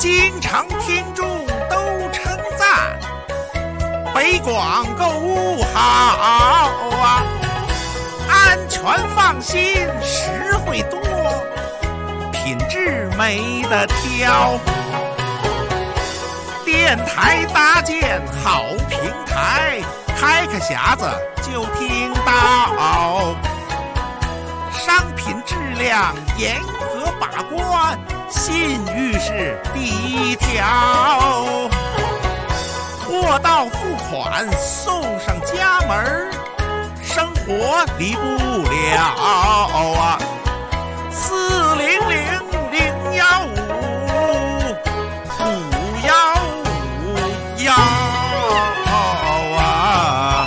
经常听众都称赞，北广购物好啊，安全放心，实惠多，品质没得挑。电台搭建好平台，开个匣子就听到，商品质量严格把关，信誉是第一条。货到付款送上家门，生活离不了啊！400-015-515啊！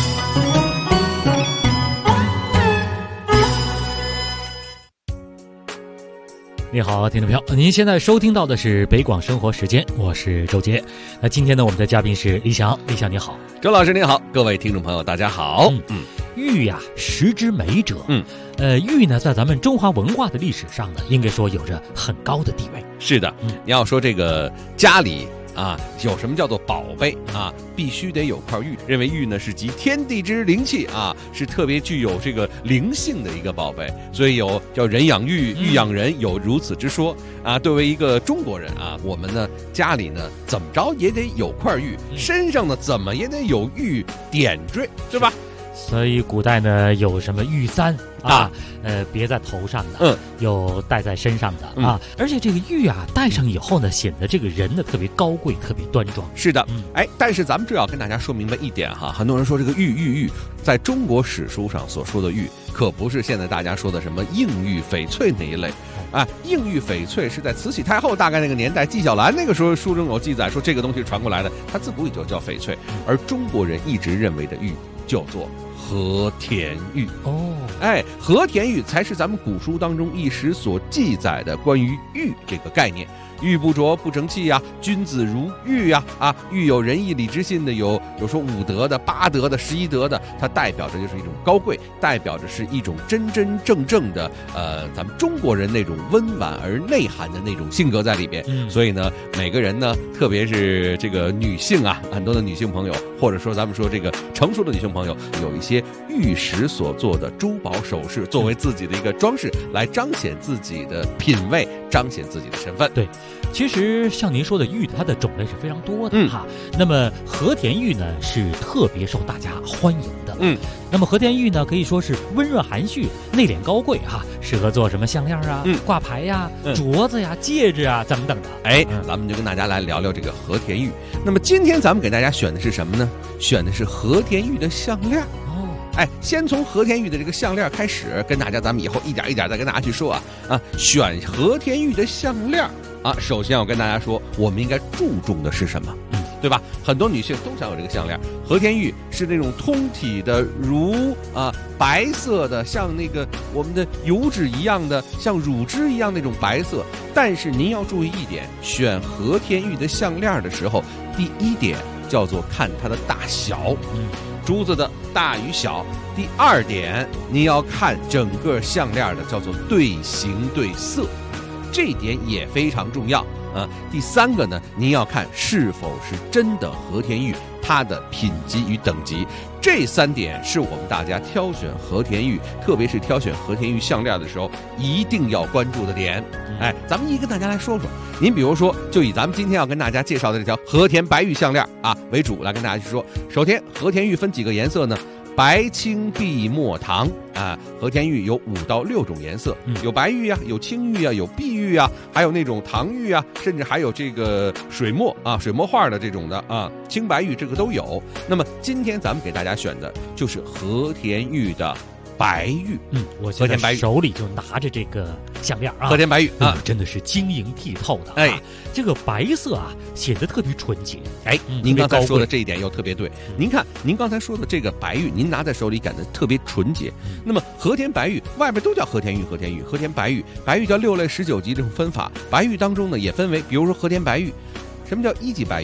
你好，听众朋友，您现在收听到的是北广生活时间，我是周杰。那今天呢，我们的嘉宾是李想，李想你好。 周老师您好，各位听众朋友大家好。 玉呀，食之美者。玉呢，在咱们中华文化的历史上呢，应该说有着很高的地位。 是的，你要说这个家里啊，有什么叫做宝贝啊，必须得有块玉。认为玉呢是集天地之灵气啊，是特别具有这个灵性的一个宝贝，所以有叫人养玉，玉养人，有如此之说啊。作为一个中国人啊，我们呢家里呢怎么着也得有块玉，身上呢怎么也得有玉点缀，是吧？ 所以古代呢有什么玉簪啊，别在头上的，有戴在身上的啊。而且这个玉啊戴上以后呢，显得这个人呢特别高贵，特别端庄。 是的，但是咱们这要跟大家说明白一点哈，很多人说这个玉，在中国史书上所说的玉，可不是现在大家说的什么硬玉、翡翠那一类。硬玉翡翠是在慈禧太后大概那个年代，纪晓岚那个时候书中有记载说这个东西传过来的，它自古也就叫翡翠，而中国人一直认为的玉叫做和田玉。和田玉才是咱们古书当中一时所记载的关于玉这个概念。玉不琢不成器呀，君子如玉呀，玉有仁义礼智信的，有说5德的、8德的、11德的，它代表着就是一种高贵，代表着是一种真真正正的咱们中国人那种温婉而内涵的那种性格在里边。所以呢，每个人呢，特别是这个女性啊，很多的女性朋友，或者说咱们说这个成熟的女性朋友，有一些玉石所做的珠宝首饰作为自己的一个装饰，来彰显自己的品味，彰显自己的身份。 对，其实像您说的玉，它的种类是非常多的哈。那么和田玉呢是特别受大家欢迎的。那么和田玉呢可以说是温润含蓄、内敛高贵哈，适合做什么项链啊、挂牌呀、镯子呀、戒指啊等等的。 咱们就跟大家来聊聊这个和田玉。那么今天咱们给大家选的是什么呢？选的是和田玉的项链。先从和田玉的这个项链开始，跟大家咱们以后一点一点再跟大家去说选和田玉的项链首先要跟大家说，我们应该注重的是什么？对吧？很多女性都想有这个项链。和田玉是那种通体的如白色的，像那个我们的油脂一样的，像乳汁一样那种白色。但是您要注意一点，选和田玉的项链的时候，第一点叫做看它的大小，珠子的大与小。第二点，您要看整个项链的叫做对形对色，这一点也非常重要。第三个呢，您要看是否是真的和田玉，它的品级与等级。这3点是我们大家挑选和田玉，特别是挑选和田玉项链的时候一定要关注的点。咱们一跟大家来说说。您比如说，就以咱们今天要跟大家介绍的这条和田白玉项链为主，来跟大家去说。首先，和田玉分几个颜色呢？白、青、碧、墨、唐和田玉有5到6种颜色，有白玉有青玉有碧玉还有那种唐玉甚至还有这个水墨水墨画的这种的青白玉，这个都有。那么今天咱们给大家选的就是和田玉的白玉。 我现在手里就拿着这个项链和田白玉真的是晶莹剔透的这个白色显得特别纯洁。 您刚才说的这一点又特别对。您看，您刚才说的这个白玉，您拿在手里感觉特别纯洁。那么和田白玉外边都叫和田玉、和田白玉，白玉叫6类19级这种分法。白玉当中呢也分为，比如说和田白玉，什么叫1级白玉？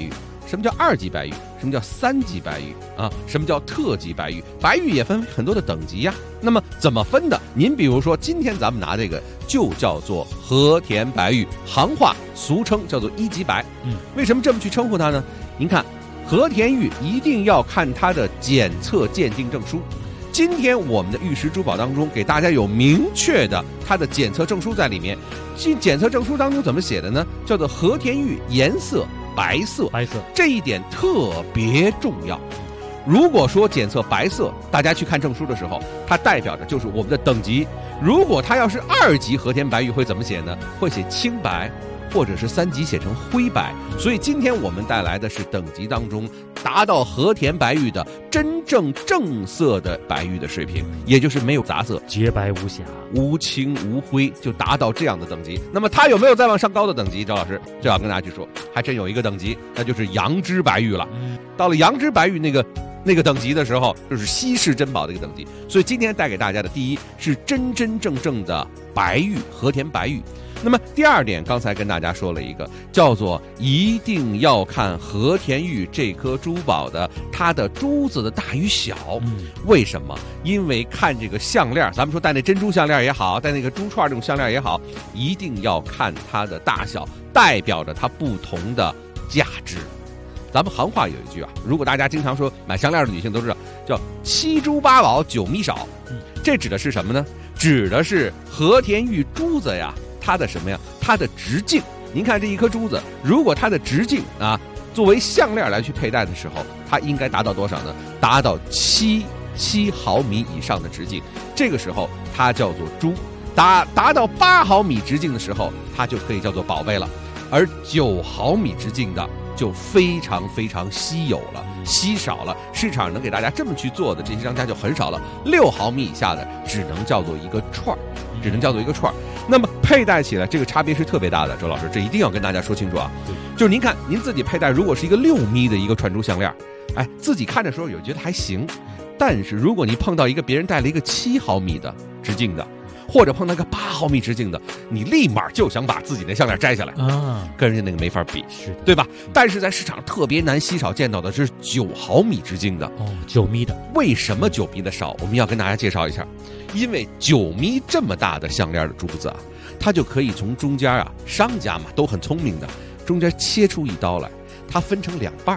什么叫2级白玉？什么叫3级白玉啊？什么叫特级白玉？白玉也分很多的等级呀。那么怎么分的？您比如说，今天咱们拿这个就叫做和田白玉，行话俗称叫做1级白。为什么这么去称呼它呢？您看，和田玉一定要看它的检测鉴定证书。今天我们的玉石珠宝当中给大家有明确的它的检测证书在里面。检测证书当中怎么写的呢？叫做和田玉颜色白色，这一点特别重要。如果说检测白色，大家去看证书的时候，它代表着就是我们的等级。如果它要是2级和田白玉会怎么写呢？会写青白，或者是3级写成灰白。所以今天我们带来的是等级当中达到和田白玉的真正正色的白玉的水平，也就是没有杂色， 洁白无瑕， 无青无灰，就达到这样的等级。那么它有没有再往上高的等级？赵老师就要跟大家去说，还真有一个等级，那就是羊脂白玉了。到了羊脂白玉那个等级的时候，就是稀世珍宝的一个等级。所以今天带给大家的第一是真真正正的白玉，和田白玉。那么第2点，刚才跟大家说了一个，叫做一定要看和田玉这颗珠宝的它的珠子的大与小。为什么？因为看这个项链，咱们说戴那珍珠项链也好，戴那个珠串这种项链也好，一定要看它的大小，代表着它不同的价值。咱们行话有一句啊，如果大家经常说买项链的女性都知道，叫7珠8宝9米少。这指的是什么呢？指的是和田玉珠子呀，它的什么呀？它的直径。您看这一颗珠子，如果它的直径啊，作为项链来去佩戴的时候，它应该达到多少呢？达到7毫米以上的直径，这个时候它叫做珠。达到8毫米直径的时候，它就可以叫做宝贝了。而9毫米直径的就非常非常稀有了，稀少了，市场能给大家这么去做的这些商家就很少了。6毫米以下的只能叫做一个串儿，那么佩戴起来这个差别是特别大的。周老师，这一定要跟大家说清楚啊！就是您看您自己佩戴，如果是一个6米的一个串珠项链，自己看的时候有觉得还行，但是如果你碰到一个别人戴了一个7毫米的直径的，或者碰到一个8毫米直径的，你立马就想把自己的项链摘下来啊，跟人家那个没法比，对吧？但是在市场特别难稀少见到的是9毫米直径的 9米的。 为什么9米的少？我们要跟大家介绍一下，因为9米这么大的项链的珠子啊，它就可以从中间啊，商家嘛都很聪明的，中间切出一刀来，它分成2半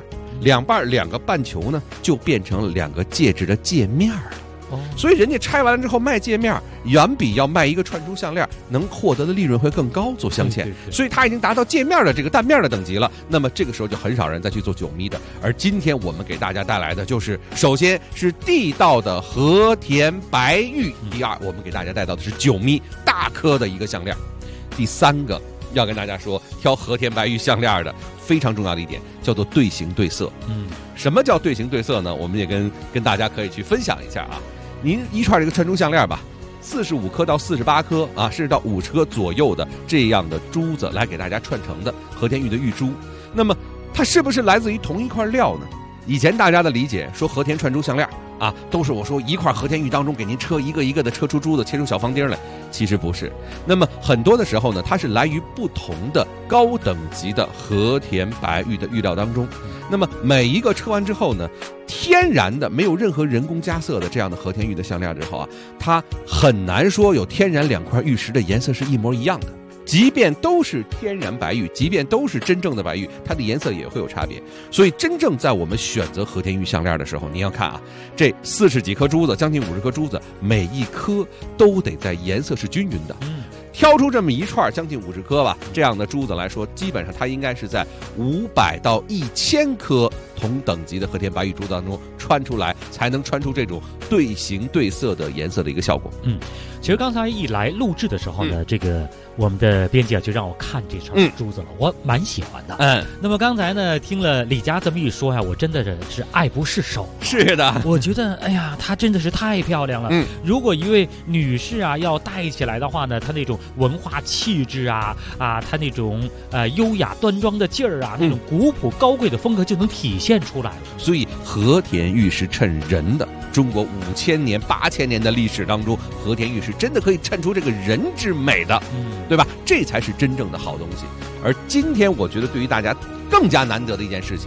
，2个半球呢就变成2个戒指的戒面了。所以人家拆完了之后卖戒面，远比要卖一个串珠项链能获得的利润会更高，做镶嵌。所以它已经达到戒面的这个蛋面的等级了。那么这个时候就很少人再去做9米的。而今天我们给大家带来的就是，首先是地道的和田白玉，第2我们给大家带到的是9米大颗的一个项链。第3个要跟大家说，挑和田白玉项链的非常重要的一点叫做对形对色。什么叫对形对色呢？我们也跟大家可以去分享一下啊。您一串这个串珠项链吧，45颗到48颗啊，甚至到50颗左右的这样的珠子来给大家串成的和田玉的玉珠，那么它是不是来自于同一块料呢？以前大家的理解说和田串珠项链啊，都是我说一块和田玉当中给您车一个一个的车出珠子，切出小方丁来，其实不是。那么很多的时候呢，它是来于不同的高等级的和田白玉的玉料当中。那么每一个车完之后呢，天然的没有任何人工加色的这样的和田玉的项链之后啊，它很难说有天然2块玉石的颜色是一模一样的。即便都是天然白玉，即便都是真正的白玉，它的颜色也会有差别。所以真正在我们选择和田玉项链的时候，你要看啊，这40几颗珠子，将近50颗珠子，每一颗都得在颜色是均匀的。挑出这么一串将近50颗吧，这样的珠子来说，基本上它应该是在500到1000颗同等级的和田白玉珠子当中穿出来，才能穿出这种对形对色的颜色的一个效果。 其实刚才一来录制的时候呢，这个我们的编辑就让我看这串珠子了，我蛮喜欢的。那么刚才呢，听了李佳这么一说呀，我真的是爱不释手。 是的， 我觉得哎呀，她真的是太漂亮了。如果一位女士啊要戴起来的话呢，她那种文化气质啊，她那种优雅端庄的劲儿啊，那种古朴高贵的风格就能体现出来了。 所以和田玉是衬人的。中国5000年、8000年的历史当中，和田玉是真的可以衬出这个人之美的，对吧？这才是真正的好东西。而今天我觉得对于大家更加难得的一件事情，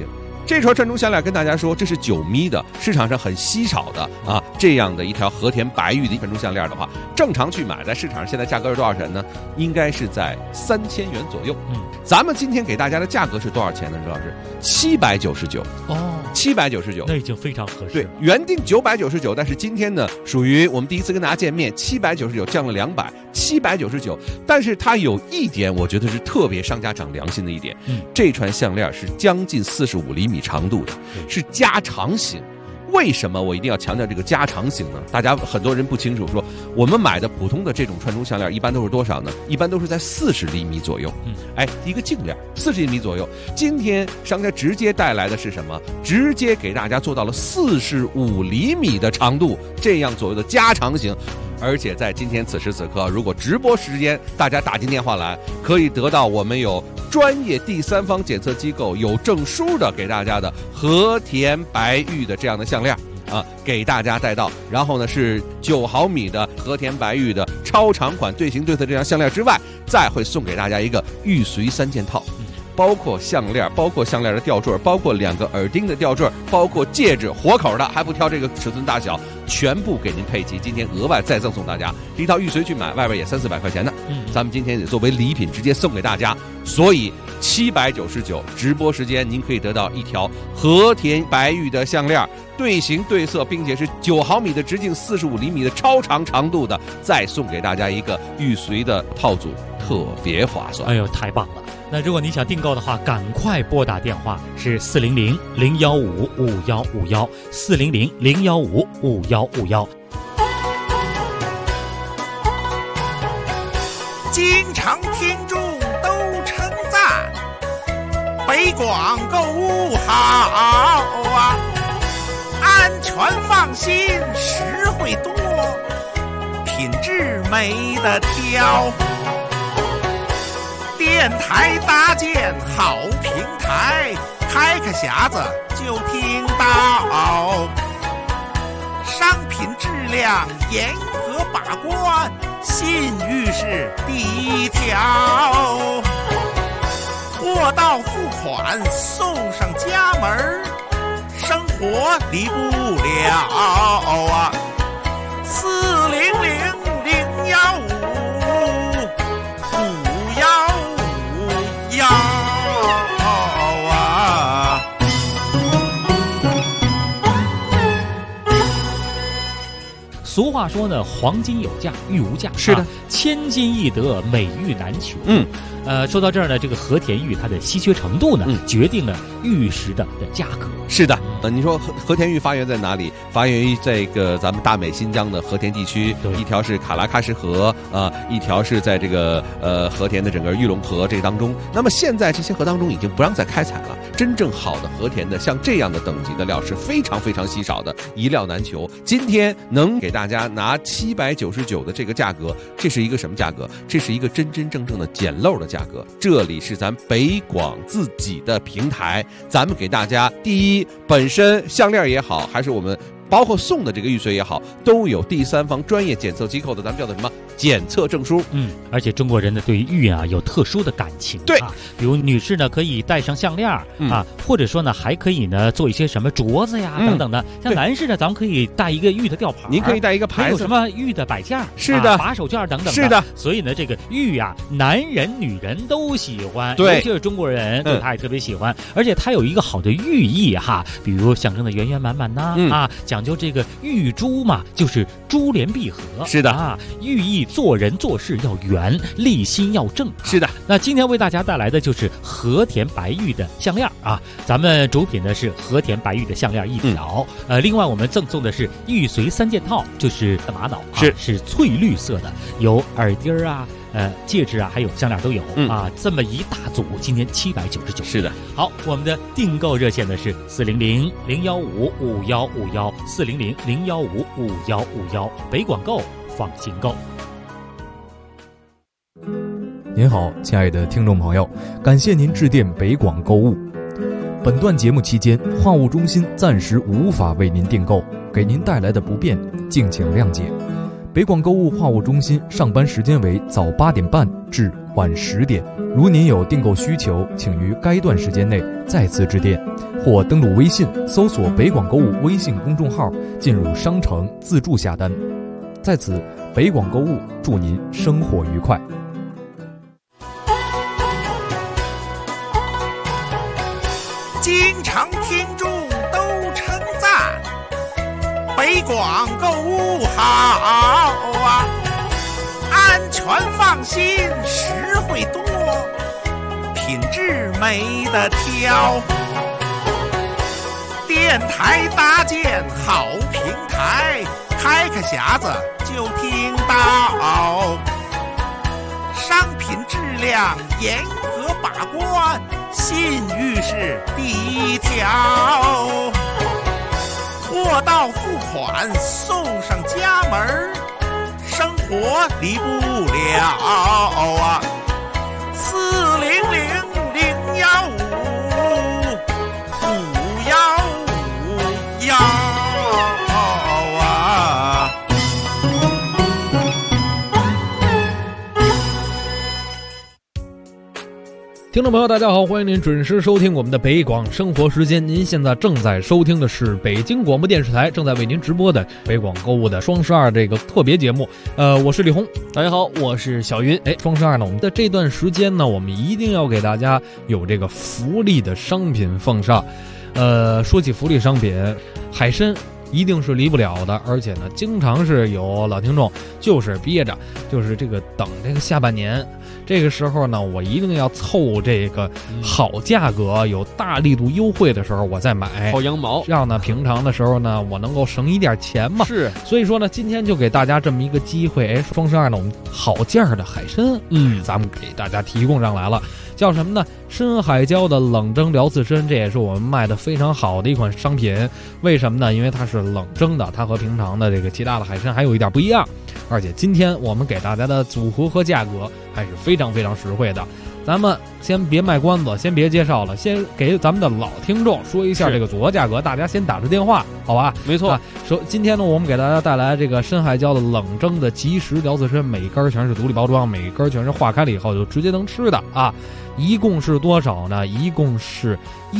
这串串中项链跟大家说，这是9米的，市场上很稀少的啊，这样的一条和田白玉的串中项链的话，正常去买，在市场上现在价格是多少钱呢？应该是在3000元左右。咱们今天给大家的价格是多少钱呢？周老师，799。哦，799， 那已经非常合适了。 对，原定999，但是今天呢，属于我们第一次跟大家见面，799降了200，799。但是它有一点，我觉得是特别商家长良心的一点，这串项链是将近45厘米长度的，是加长型。为什么我一定要强调这个加长型呢？大家很多人不清楚，说我们买的普通的这种串中项链一般都是多少呢？一般都是在40厘米左右。一个净链40厘米左右。今天商家直接带来的是什么？直接给大家做到了45厘米的长度，这样左右的加长型。而且在今天此时此刻，如果直播时间大家打进电话来，可以得到我们有专业第三方检测机构有证书的给大家的和田白玉的这样的项链啊，给大家带到。然后呢是9毫米的和田白玉的超长款对型对侧这样项链之外，再会送给大家一个玉髓3件套。包括项链，包括项链的吊坠，包括2个耳钉的吊坠，包括戒指，活口的，还不挑这个尺寸大小，全部给您配齐。今天额外再赠送大家一套玉髓去买，外边也300-400块钱呢。咱们今天也作为礼品直接送给大家，所以799直播时间您可以得到一条和田白玉的项链，对型对色，并且是9毫米的直径45厘米的超长长度的，再送给大家一个玉髓的套组，特别划算。 哎呦，太棒了！那如果你想订购的话，赶快拨打电话，是400-015-5151，400-015-5151。 经常听众都称赞北广购物好啊，安全放心，实惠多，品质没得挑。电台搭建好平台，开个匣子就听到，商品质量严格把关，信誉是第一条。货到付款送上家门，生活离不了啊。400-015-5151啊。 俗话说呢，黄金有价，玉无价。 是的， 千金易得，美玉难求。说到这儿呢，这个和田玉它的稀缺程度呢，决定了玉石的价格。 是的，你说和田玉发源在哪里？发源于这个咱们大美新疆的和田地区，一条是卡拉喀什河啊，一条是在这个和田的整个玉龙河这当中。那么现在这些河当中已经不让再开采了，真正好的和田的像这样的等级的料是非常非常稀少的，一料难求。今天能给大家拿799的这个价格，这是一个什么价格？这是一个真真正正的捡漏的价格。这里是咱北广自己的平台，咱们给大家第一，本身项链也好，还是我们包括送的这个玉髓也好，都有第三方专业检测机构的，咱们叫做什么检测证书。 而且中国人呢对于玉啊有特殊的感情。 对比如女士呢可以戴上项链啊，或者说呢还可以呢做一些什么镯子呀等等的。像男士呢，咱们可以戴一个玉的吊牌， 您可以戴一个牌子， 有什么玉的摆件， 是的， 把手绢等等的。 是的， 所以呢这个玉啊，男人女人都喜欢， 对， 尤其是中国人对它也特别喜欢。而且它有一个好的寓意哈，比如象征的圆圆满满呐，讲究这个玉珠嘛，就是珠联璧合。 是的寓意做人做事要圆，立心要正。 是的， 那今天为大家带来的就是和田白玉的项链啊，咱们主品的是和田白玉的项链1条，另外我们赠送的是玉髓3件套，就是玛瑙是翠绿色的，有耳钉啊。戒指啊，还有项链都有啊，这么一大组，今天799。 是的， 好，我们的订购热线呢是400-015-5151，400-015-5151，北广购，放心购。 您好，亲爱的听众朋友，感谢您致电北广购物。本段节目期间，话务中心暂时无法为您订购，给您带来的不便，敬请谅解。北广购物话务中心上班时间为早8点半至晚10点。如您有订购需求，请于该段时间内再次致电，或登录微信搜索北广购物微信公众号，进入商城自助下单。在此，北广购物祝您生活愉快。 经常听众都称赞北广购物好啊，安全放心，实惠多，品质没得挑。电台搭建好平台，开个匣子就听到，商品质量严格把关，信誉是第一条。货到付款送上家门，生活离不了啊！400-015-515啊！ 听众朋友大家好，欢迎您准时收听我们的北广生活时间。您现在正在收听的是北京广播电视台正在为您直播的北广购物的双12这个特别节目。我是李红， 大家好，我是小云。 双12呢，我们的这段时间呢，我们一定要给大家有这个福利的商品奉上。说起福利商品，海参一定是离不了的，而且呢，经常是有老听众就是憋着，就是这个等这个下半年。这个时候呢，我一定要凑这个好价格、有大力度优惠的时候，我再买薅羊毛， 这样呢，平常的时候呢，我能够省一点钱嘛。 是， 所以说呢，今天就给大家这么一个机会，双12呢，我们好价的海参，咱们给大家提供上来了，叫什么呢？深海椒的冷蒸辽刺参，这也是我们卖的非常好的一款商品。为什么呢？因为它是冷蒸的，它和平常的这个其他的海参还有一点不一样。而且今天我们给大家的组合和价格还是非常非常实惠的。咱们先别卖关子，先别介绍了，先给咱们的老听众说一下这个组合价格，大家先打着电话，好吧？ 没错。 今天呢，我们给大家带来这个深海椒的冷蒸的即食辽刺参，每根全是独立包装，每根全是化开了以后就直接能吃的啊。一共是多少呢？一共是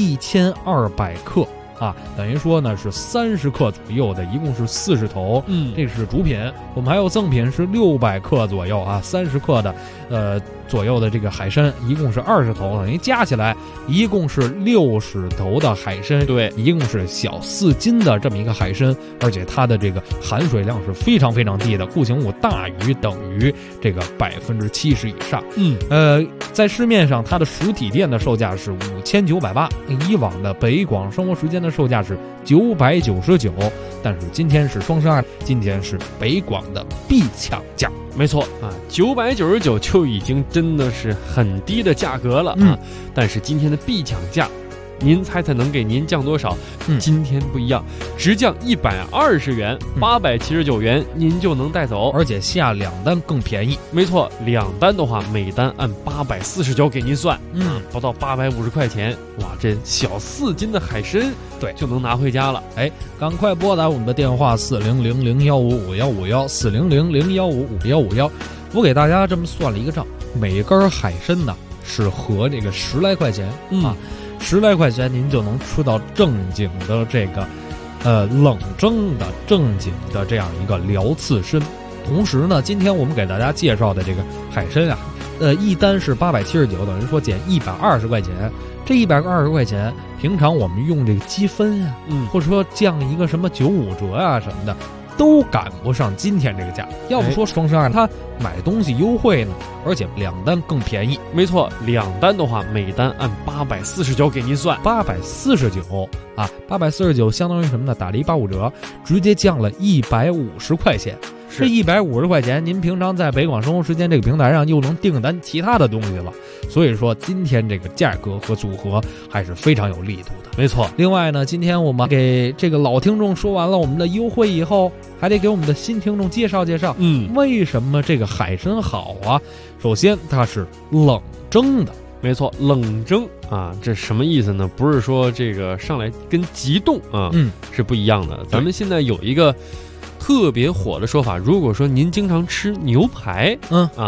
1200克。等于说呢是30克左右的，一共是40头。这是主品，我们还有赠品是600克左右啊，30克的左右的这个海参，一共是20头，等于加起来一共是60头的海参。 对， 一共是小4斤的这么一个海参，而且它的这个含水量是非常非常低的，固形物大于等于这个70%以上。在市面上它的实体店的售价是5980，以往的北广生活时间的售价是999，但是今天是双12，今天是北广的必抢价。 没错啊，999就已经真的是很低的价格了啊！但是今天的必抢价，您猜猜能给您降多少？今天不一样，直降120元，879元您就能带走， 而且下2单更便宜。 没错，2单的话，每单按849给您算，不到850块钱，哇，这小4斤的海参，对，就能拿回家了。 赶快拨打我们的电话400-015-5151，400-015-5151。我给大家这么算了一个账，每根海参呢是合这个10来块钱，10来块钱您就能吃到正经的这个冷蒸的正经的这样一个辽刺参。同时呢，今天我们给大家介绍的这个海参啊，一单是879，等于说减120块钱。这120块钱，平常我们用这个积分啊，或者说降一个什么95折啊什么的，都赶不上今天这个价。要不说双12它买东西优惠呢，而且2单更便宜。 没错，2单的话，每单按849给您算 ，849啊，849相当于什么呢？打了185折，直接降了150块钱。这150块钱，您平常在北广生活时间这个平台上又能订单其他的东西了。所以说，今天这个价格和组合还是非常有力度的。 没错。 另外呢，今天我们给这个老听众说完了我们的优惠以后，还得给我们的新听众介绍介绍，为什么这个海参好啊？首先，它是冷蒸的。 没错，冷蒸啊，这什么意思呢？不是说这个上来跟急冻啊，是不一样的。咱们现在有一个特别火的说法，如果说您经常吃牛排，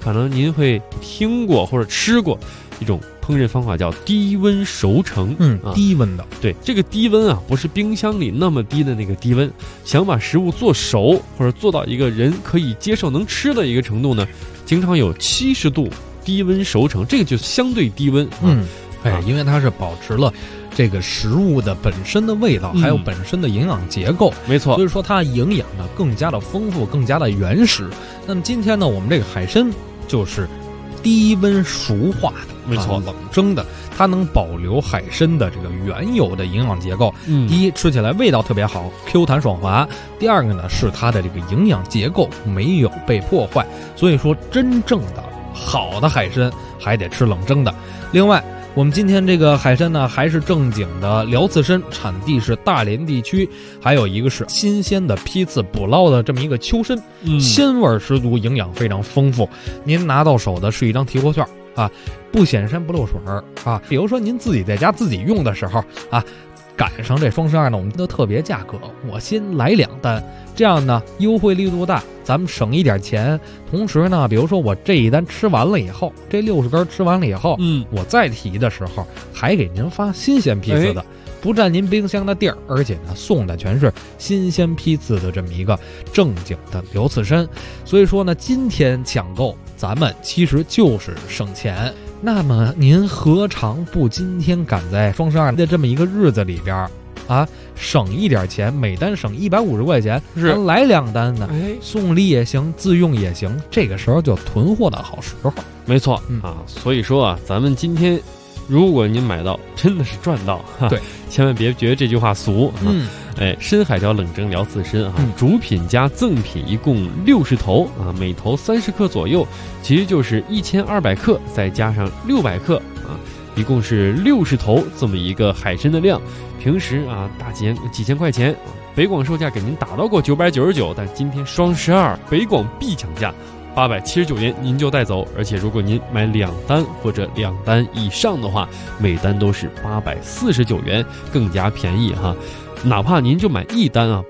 可能您会听过或者吃过一种烹饪方法叫低温熟成。 低温的。 对，这个低温啊，不是冰箱里那么低的那个低温，想把食物做熟或者做到一个人可以接受能吃的一个程度呢，经常有70度低温熟成，这个就相对低温。 因为它是保持了这个食物的本身的味道，还有本身的营养结构， 没错， 所以说它营养呢更加的丰富，更加的原始。那么今天呢，我们这个海参就是低温熟化的， 没错， 冷蒸的，它能保留海参的这个原有的营养结构。第一，吃起来味道特别好 ，Q 弹爽滑；第二个呢，是它的这个营养结构没有被破坏。所以说，真正的好的海参还得吃冷蒸的。另外，我们今天这个海参呢，还是正经的辽刺参，产地是大连地区，还有一个是新鲜的批次捕捞的这么一个秋参，鲜味十足，营养非常丰富。您拿到手的是一张提货券啊，不显山不漏水啊。比如说您自己在家自己用的时候啊，赶上这双12呢，我们的特别价格，我先来2单，这样呢优惠力度大，咱们省一点钱。同时呢，比如说我这一单吃完了以后，这60根吃完了以后，我再提的时候还给您发新鲜批次的，不占您冰箱的地儿，而且呢送的全是新鲜批次的这么一个正经的辽刺参。所以说呢，今天抢购咱们其实就是省钱。那么您何尝不今天赶在双12的这么一个日子里边啊，省一点钱，每单省150块钱，咱来2单呢，送礼也行，自用也行，这个时候就囤货的好时候。 没错啊，所以说啊，咱们今天如果您买到，真的是赚到，对，千万别觉得这句话俗。深海椒冷蒸辽刺参啊，主品加赠品一共60头啊，每头30克左右，其实就是1200克，再加上600克啊，一共是60头这么一个海参的量。平时啊，大几千块钱，北广售价给您打到过999，但今天双12北广必抢价。879元您就带走，而且如果您买2单或者2单以上的话，每单都是849元，更加便宜哈。哪怕您就买1单啊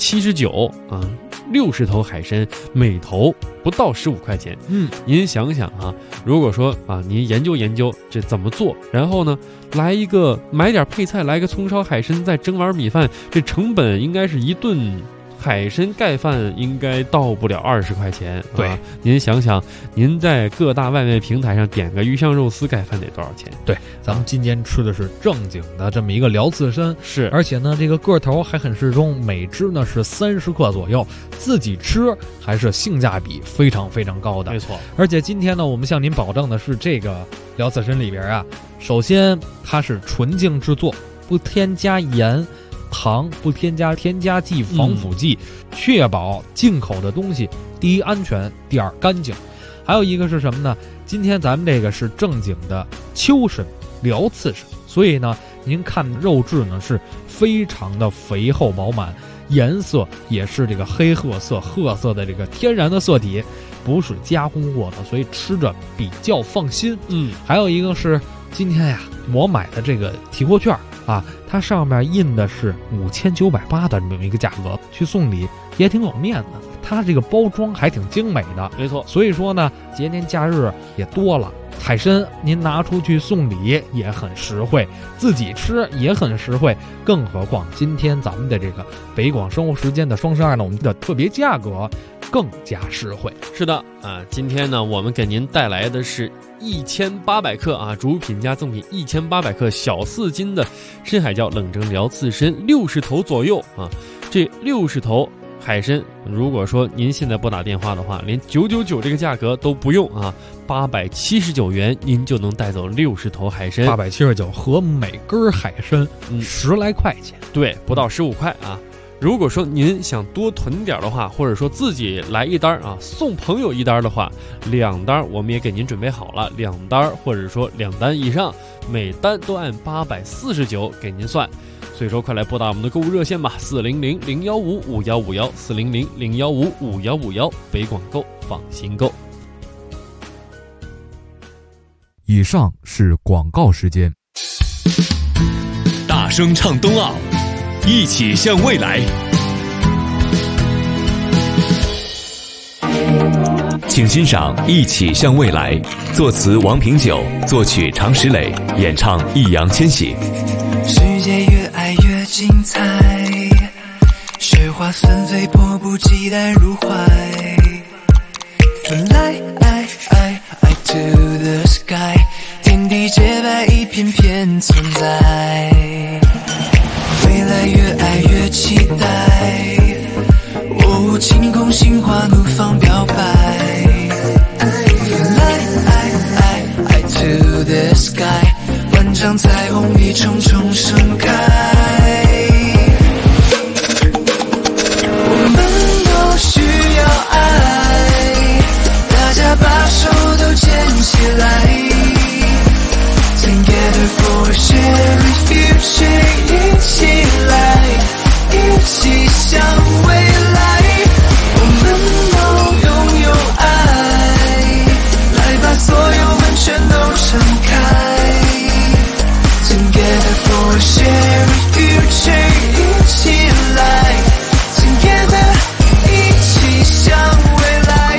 ，879啊，60头海参，每头不到15块钱。您想想啊，如果说啊，您研究研究这怎么做，然后呢，买点配菜，来个葱烧海参，再蒸碗米饭，这成本应该是一顿海参盖饭应该到不了20块钱。对，您想想，您在各大外卖平台上点个鱼香肉丝盖饭得多少钱？对， 咱们今天吃的是正经的这么一个辽刺参， 是， 而且呢，这个个头还很适中，每只呢是30克左右，自己吃还是性价比非常非常高的。 没错， 而且今天呢，我们向您保证的是，这个辽刺参里边啊，首先它是纯净制作，不添加盐。糖，不添加添加剂、防腐剂，确保进口的东西第一安全，第二干净。还有一个是什么呢？今天咱们这个是正经的秋参辽刺参，所以呢，您看肉质呢是非常的肥厚饱满，颜色也是这个黑褐色、褐色的这个天然的色体，不是加工过的，所以吃着比较放心。还有一个是今天呀，我买的这个提货券啊，它上面印的是5980的这么一个价格，去送礼也挺有面子。它这个包装还挺精美的， 没错。 所以说呢，节年假日也多了，海参您拿出去送礼也很实惠，自己吃也很实惠。更何况今天咱们的这个北广生活时间的双12呢，我们的特别价格更加实惠。 是的啊，今天呢，我们给您带来的是1800克啊，主品加赠品1800克小4斤的深海椒冷蒸辽刺参60头左右啊，这60头海参，如果说您现在不打电话的话，连999这个价格都不用啊，879元您就能带走60头海参 ，879和每根海参10来块钱， 对，不到15块啊。如果说您想多囤点的话，或者说自己来1单啊，送朋友1单的话，2单我们也给您准备好了，2单或者说2单以上，每单都按849给您算。所以说，快来拨打我们的购物热线吧，400-015-5151，400-015-5151，北广购，放心购。 以上是广告时间。 大声唱冬奥，一起向未来。 请欣赏《一起向未来》，作词王平久，作曲常石磊，演唱易烊千玺。 世界越爱越精彩，雪花纷飞，迫不及待入怀。Fly to the sky， 天地洁白，一片片存在。未来越爱越期待，哦，晴空心花怒放表白。Fly to the sky， 万丈彩虹一重重盛开。我们都需要爱，大家把手都牵起来。Together for a shared future， 一起来，一起向未来。我们都拥有爱，来把所有门全都敞开。Together for a shared future， 一起来 Together， 一起向未来。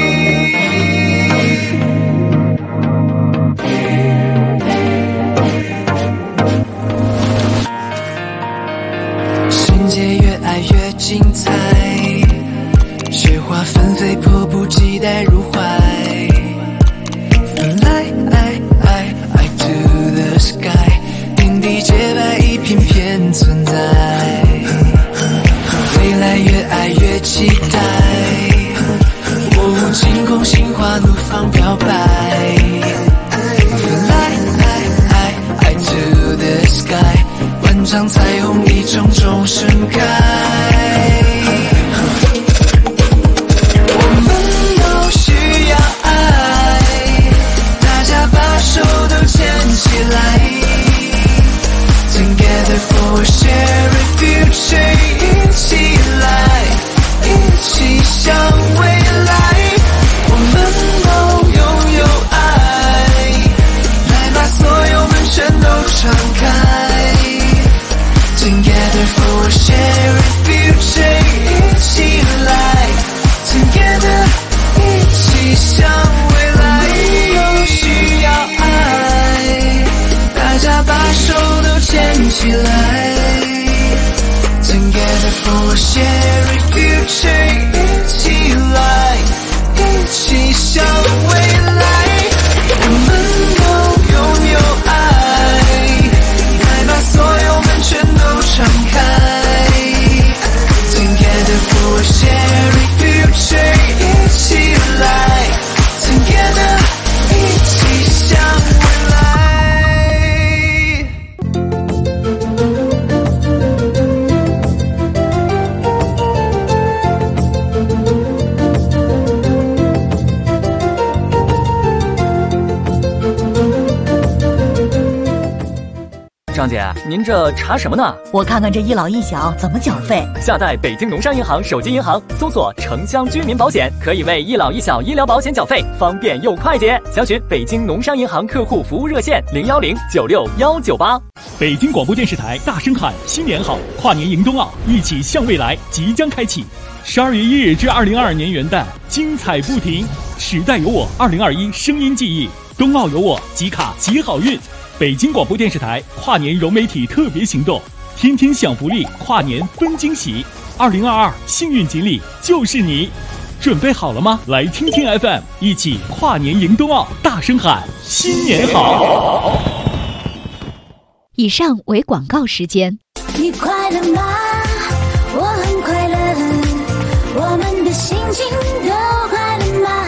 世界越爱越精彩，雪花纷飞，迫不及待入怀。Fly to the sky， 天地洁白，一片片存在。未来越爱越期待，哦，晴空心花怒放表白。Fly to the sky， 万丈彩虹一重重盛开。我们都需要爱，大家把手都牵起来。Together for a shared future， 一起来，一起向未来。我们都拥有爱，来把所有门全都敞开。Together for a shared future， 一起来 Together， 一起向未来。都需要爱，大家把手都牵起来。Together for a shared future， 一起来，一起向未来。我们都拥有爱，来把所有门全都敞开。Together for a shared future， 一起来 Together， 一起向未来。 张姐，您这查什么呢？ 我看看这一老一小怎么缴费。 下载北京农商银行手机银行，搜索城乡居民保险，可以为一老一小医疗保险缴费，方便又快捷。详询北京农商银行客户服务热线010969198。 北京广播电视台大声喊新年好，跨年迎冬奥，一起向未来即将开启。12月1日至2022年元旦，精彩不停。时代有我2021声音记忆，冬奥有我，集卡集好运。北京广播电视台跨年融媒体特别行动，天天享福利，跨年分惊喜。2022幸运锦鲤就是你，准备好了吗？来听听 FM， 一起跨年迎冬奥，大声喊新年好。 以上为广告时间。 你快乐吗？我很快乐，我们的心情都快乐吗？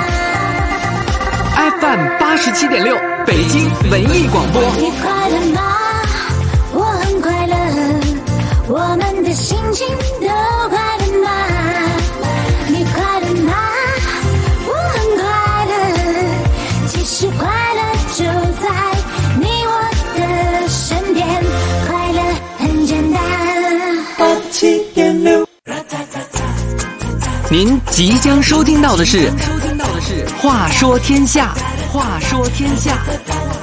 FM 87.6，北京文艺广播。 你快乐吗？我很快乐，我们的心情都快乐吗？你快乐吗？我很快乐，其实快乐就在你我的身边，快乐很简单。87.6。 您即将收听到的是《话说天下》，话说天下。